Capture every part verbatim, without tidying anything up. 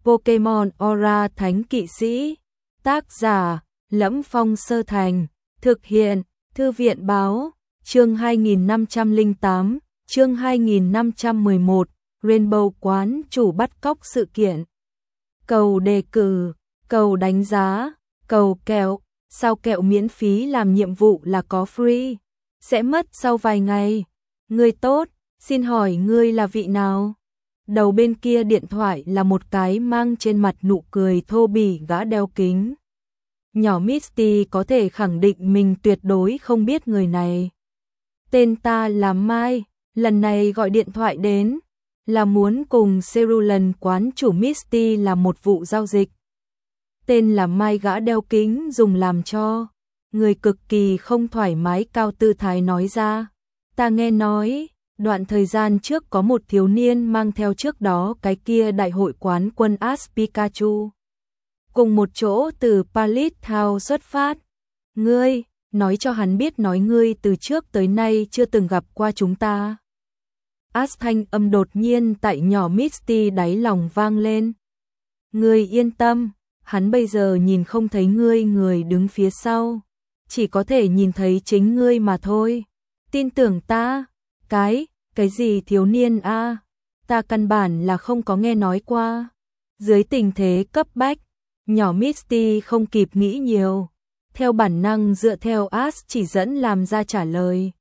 Pokemon Aura Thánh Kỵ Sĩ. Tác giả: Lẫm Phong Sơ Thành. Thực hiện: Thư viện báo. Chương hai nghìn năm trăm lẻ tám, chương hai nghìn năm trăm mười một, Rainbow quán chủ bắt cóc sự kiện. Cầu đề cử, cầu đánh giá, cầu kẹo. Sao kẹo miễn phí làm nhiệm vụ là có free? Sẽ mất sau vài ngày. Ngươi tốt, xin hỏi ngươi là vị nào? Đầu bên kia điện thoại là một cái mang trên mặt nụ cười thô bỉ gã đeo kính. Nhỏ Misty có thể khẳng định mình tuyệt đối không biết người này. Tên ta là Mai, lần này gọi điện thoại đến là muốn cùng Cerulean quán chủ Misty làm một vụ giao dịch. Tên là Mai gã đeo kính dùng làm cho người cực kỳ không thoải mái cao tư thái nói ra. Ta nghe nói, đoạn thời gian trước có một thiếu niên mang theo trước đó cái kia đại hội quán quân Ash Pikachu. Cùng một chỗ từ Pallet Town xuất phát. Ngươi, nói cho hắn biết nói ngươi từ trước tới nay chưa từng gặp qua chúng ta. Ash thanh âm đột nhiên tại nhỏ Misty đáy lòng vang lên. Ngươi yên tâm, hắn bây giờ nhìn không thấy ngươi người đứng phía sau. Chỉ có thể nhìn thấy chính ngươi mà thôi. Tin tưởng ta. Cái, cái gì thiếu niên a? À? Ta căn bản là không có nghe nói qua. Dưới tình thế cấp bách, nhỏ Misty không kịp nghĩ nhiều. Theo bản năng dựa theo Ash chỉ dẫn làm ra trả lời.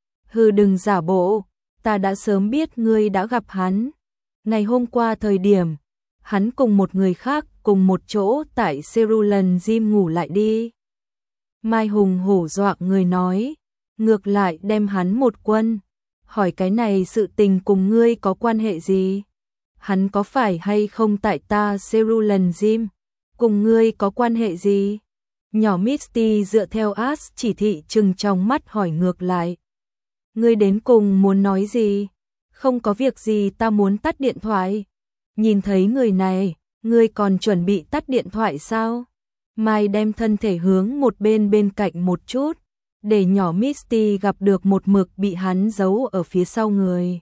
Hừ đừng giả bộ, ta đã sớm biết ngươi đã gặp hắn. Ngày hôm qua thời điểm, hắn cùng một người khác cùng một chỗ tại Cerulean Gym ngủ lại đi. Mai hùng hổ dọa người nói, ngược lại đem hắn một quân. Hỏi cái này sự tình cùng ngươi có quan hệ gì? Hắn có phải hay không tại ta Cerulean Gym? Cùng ngươi có quan hệ gì? Nhỏ Misty dựa theo Ash chỉ thị trừng trong mắt hỏi ngược lại. Ngươi đến cùng muốn nói gì? Không có việc gì, ta muốn tắt điện thoại. Nhìn thấy người này, ngươi còn chuẩn bị tắt điện thoại sao? Mai đem thân thể hướng một bên bên cạnh một chút, để nhỏ Misty gặp được một mực bị hắn giấu ở phía sau người.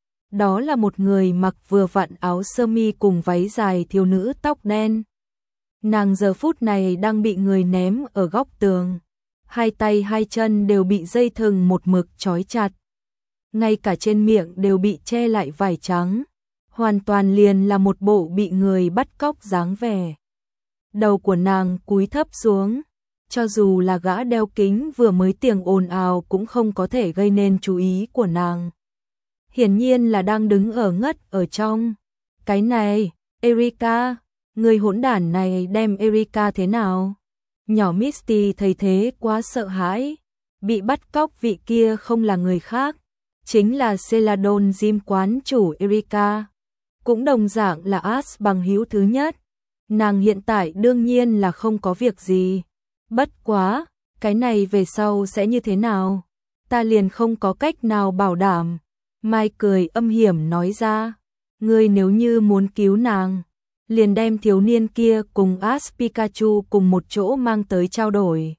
Đó là một người mặc vừa vặn áo sơ mi cùng váy dài thiếu nữ tóc đen. Nàng giờ phút này đang bị người ném ở góc tường. Hai tay hai chân đều bị dây thừng một mực trói chặt. Ngay cả trên miệng đều bị che lại vải trắng. Hoàn toàn liền là một bộ bị người bắt cóc dáng vẻ. Đầu của nàng cúi thấp xuống. Cho dù là gã đeo kính vừa mới tiếng ồn ào cũng không có thể gây nên chú ý của nàng. Hiển nhiên là đang đứng ở ngất ở trong. Cái này, Erika, người hỗn đản này đem Erika thế nào? Nhỏ Misty thấy thế quá sợ hãi. Bị bắt cóc vị kia không là người khác, chính là Celadon Gym quán chủ Erika. Cũng đồng dạng là Ash bằng hữu thứ nhất. Nàng hiện tại đương nhiên là không có việc gì. Bất quá, cái này về sau sẽ như thế nào? Ta liền không có cách nào bảo đảm. Mai cười âm hiểm nói ra. Ngươi nếu như muốn cứu nàng, liền đem thiếu niên kia cùng Ash Pikachu cùng một chỗ mang tới trao đổi.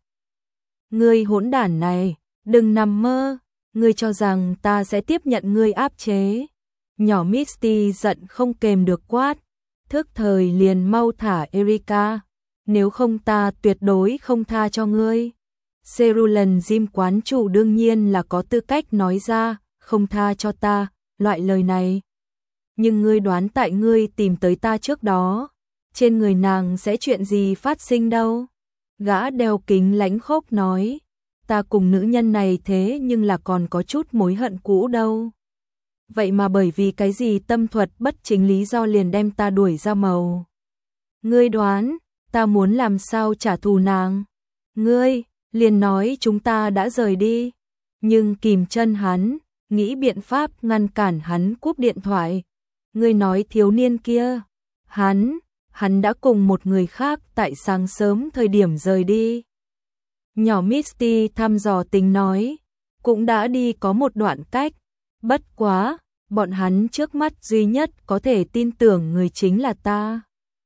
Ngươi hỗn đản này, đừng nằm mơ. Ngươi cho rằng ta sẽ tiếp nhận ngươi áp chế. Nhỏ Misty giận không kềm được quát. Thức thời liền mau thả Erika. Nếu không ta tuyệt đối không tha cho ngươi. Cerulean Gym quán chủ đương nhiên là có tư cách nói ra, không tha cho ta, loại lời này. Nhưng ngươi đoán tại ngươi tìm tới ta trước đó, trên người nàng sẽ chuyện gì phát sinh đâu? Gã đeo kính lãnh khốc nói, ta cùng nữ nhân này thế nhưng là còn có chút mối hận cũ đâu. Vậy mà bởi vì cái gì tâm thuật bất chính lý do liền đem ta đuổi ra màu. Ngươi đoán, ta muốn làm sao trả thù nàng? Ngươi, liền nói chúng ta đã rời đi. Nhưng kìm chân hắn, nghĩ biện pháp ngăn cản hắn cúp điện thoại. Ngươi nói thiếu niên kia, hắn, hắn đã cùng một người khác tại sáng sớm thời điểm rời đi. Nhỏ Misty thăm dò tính nói, cũng đã đi có một đoạn cách. Bất quá, bọn hắn trước mắt duy nhất có thể tin tưởng người chính là ta.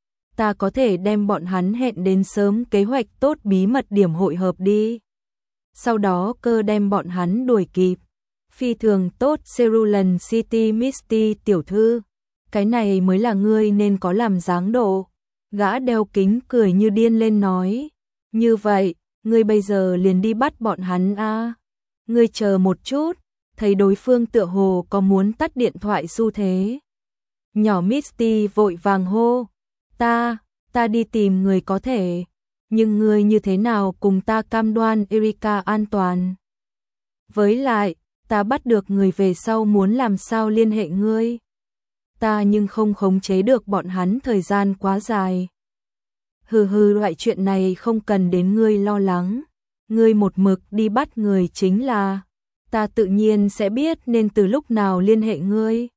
Ta có thể đem bọn hắn hẹn đến sớm kế hoạch tốt bí mật điểm hội hợp đi. Sau đó cơ đem bọn hắn đuổi kịp. Phi thường tốt Cerulean City Misty tiểu thư. cái này mới là ngươi nên có làm dáng độ. Gã đeo kính cười như điên lên nói, như vậy, ngươi bây giờ liền đi bắt bọn hắn a. Ngươi chờ một chút, thấy đối phương tựa hồ có muốn tắt điện thoại xu thế. Nhỏ Misty vội vàng hô, ta, ta đi tìm người có thể, nhưng ngươi như thế nào cùng ta cam đoan Erika an toàn. Với lại, ta bắt được người về sau muốn làm sao liên hệ ngươi. Ta nhưng không khống chế được bọn hắn thời gian quá dài. Hừ hừ, loại chuyện này không cần đến ngươi lo lắng. Ngươi một mực đi bắt người chính là, ta tự nhiên sẽ biết nên từ lúc nào liên hệ ngươi.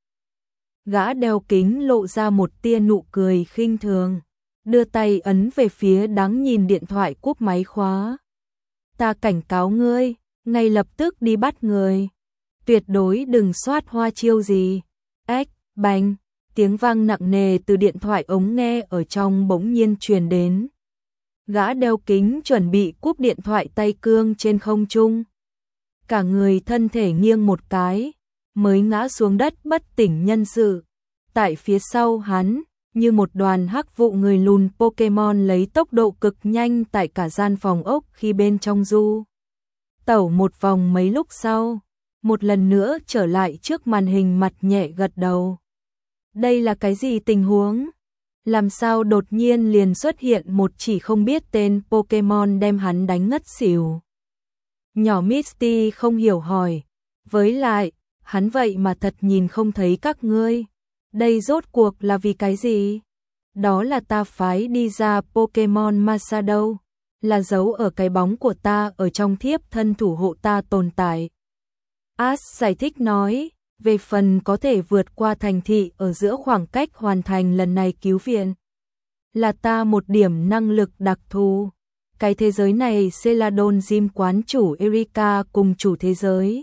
Gã đeo kính lộ ra một tia nụ cười khinh thường, đưa tay ấn về phía đáng nhìn điện thoại cúp máy khóa. Ta cảnh cáo ngươi, ngay lập tức đi bắt người. Tuyệt đối đừng soát hoa chiêu gì. Ếch, bành, tiếng vang nặng nề từ điện thoại ống nghe ở trong bỗng nhiên truyền đến. Gã đeo kính chuẩn bị cúp điện thoại tay cương trên không trung. Cả người thân thể nghiêng một cái, mới ngã xuống đất bất tỉnh nhân sự. Tại phía sau hắn, như một đoàn hắc vụ người lùn Pokemon lấy tốc độ cực nhanh tại cả gian phòng ốc khi bên trong du. Tẩu một vòng mấy lúc sau, một lần nữa trở lại trước màn hình mặt nhẹ gật đầu. Đây là cái gì tình huống? Làm sao đột nhiên liền xuất hiện một chỉ không biết tên Pokemon đem hắn đánh ngất xỉu? Nhỏ Misty không hiểu hỏi. Với lại, hắn vậy mà thật nhìn không thấy các ngươi. Đây rốt cuộc là vì cái gì? Đó là ta phái đi ra Pokemon Masado, là dấu ở cái bóng của ta ở trong thiếp thân thủ hộ ta tồn tại. Ash giải thích nói, về phần có thể vượt qua thành thị ở giữa khoảng cách hoàn thành lần này cứu viện. Là ta một điểm năng lực đặc thù. Cái thế giới này Celadon Gym quán chủ Erika cùng chủ thế giới.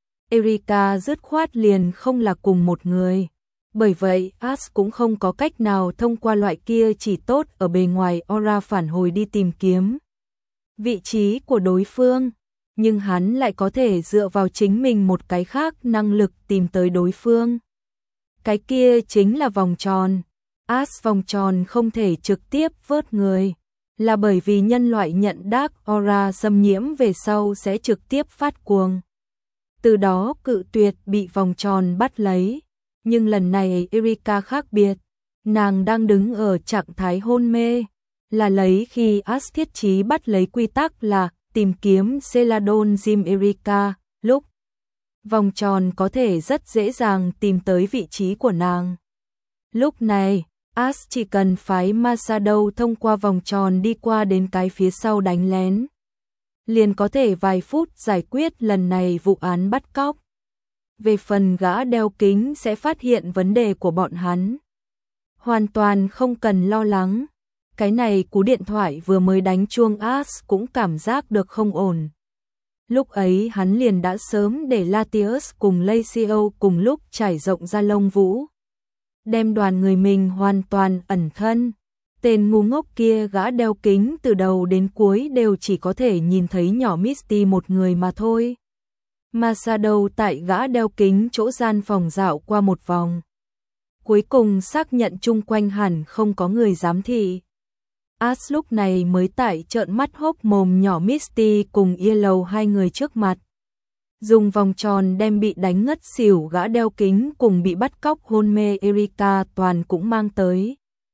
Erika dứt khoát liền không là cùng một người. Bởi vậy Ash cũng không có cách nào thông qua loại kia chỉ tốt ở bề ngoài aura phản hồi đi tìm kiếm vị trí của đối phương. Nhưng hắn lại có thể dựa vào chính mình một cái khác năng lực tìm tới đối phương. Cái kia chính là vòng tròn. Ash vòng tròn không thể trực tiếp vớt người, là bởi vì nhân loại nhận Dark Aura xâm nhiễm về sau sẽ trực tiếp phát cuồng. Từ đó cự tuyệt bị vòng tròn bắt lấy. Nhưng lần này Erika khác biệt, nàng đang đứng ở trạng thái hôn mê, là lấy khi Ash thiết trí bắt lấy quy tắc là tìm kiếm Celadon Gym Erika, lúc vòng tròn có thể rất dễ dàng tìm tới vị trí của nàng. Lúc này, Ash chỉ cần phái Masado thông qua vòng tròn đi qua đến cái phía sau đánh lén, liền có thể vài phút giải quyết lần này vụ án bắt cóc. Về phần gã đeo kính sẽ phát hiện vấn đề của bọn hắn, hoàn toàn không cần lo lắng. Cái này cú điện thoại vừa mới đánh chuông Ash cũng cảm giác được không ổn. Lúc ấy hắn liền đã sớm để Latios cùng Lacio cùng lúc trải rộng ra lông vũ, đem đoàn người mình hoàn toàn ẩn thân. Tên ngu ngốc kia gã đeo kính từ đầu đến cuối đều chỉ có thể nhìn thấy nhỏ Misty một người mà thôi. Masado tại gã đeo kính chỗ gian phòng dạo qua một vòng, cuối cùng xác nhận chung quanh hẳn không có người giám thị. Ash lúc này mới tại trợn mắt hốc mồm nhỏ Misty cùng Yellow hai người trước mặt. Dùng vòng tròn đem bị đánh ngất xỉu gã đeo kính cùng bị bắt cóc hôn mê Erika toàn cũng mang tới.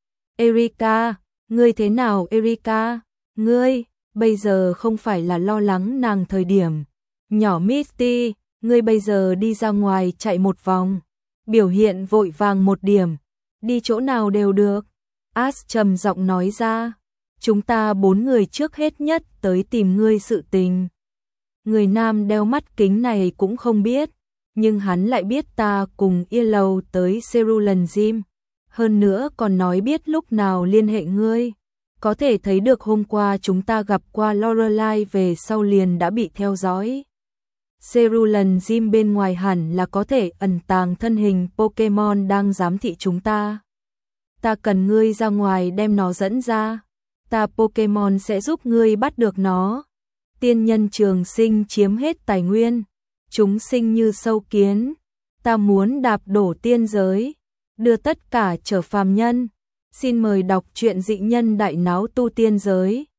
Erika, ngươi thế nào Erika? Ngươi, bây giờ không phải là lo lắng nàng thời điểm. Nhỏ Misty, ngươi bây giờ đi ra ngoài chạy một vòng. Biểu hiện vội vàng một điểm. Đi chỗ nào đều được. Ash trầm giọng nói ra. Chúng ta bốn người trước hết nhất tới tìm ngươi sự tình. Người nam đeo mắt kính này cũng không biết, nhưng hắn lại biết ta cùng Yellow tới Cerulean Gym. Hơn nữa còn nói biết lúc nào liên hệ ngươi. Có thể thấy được hôm qua chúng ta gặp qua Lorelai về sau liền đã bị theo dõi. Cerulean Gym bên ngoài hẳn là có thể ẩn tàng thân hình Pokemon đang giám thị chúng ta. Ta cần ngươi ra ngoài đem nó dẫn ra. Ta Pokemon sẽ giúp ngươi bắt được nó. Tiên nhân trường sinh chiếm hết tài nguyên. Chúng sinh như sâu kiến. Ta muốn đạp đổ tiên giới. đưa tất cả trở phàm nhân. Xin mời đọc truyện Dị nhân đại náo tu tiên giới.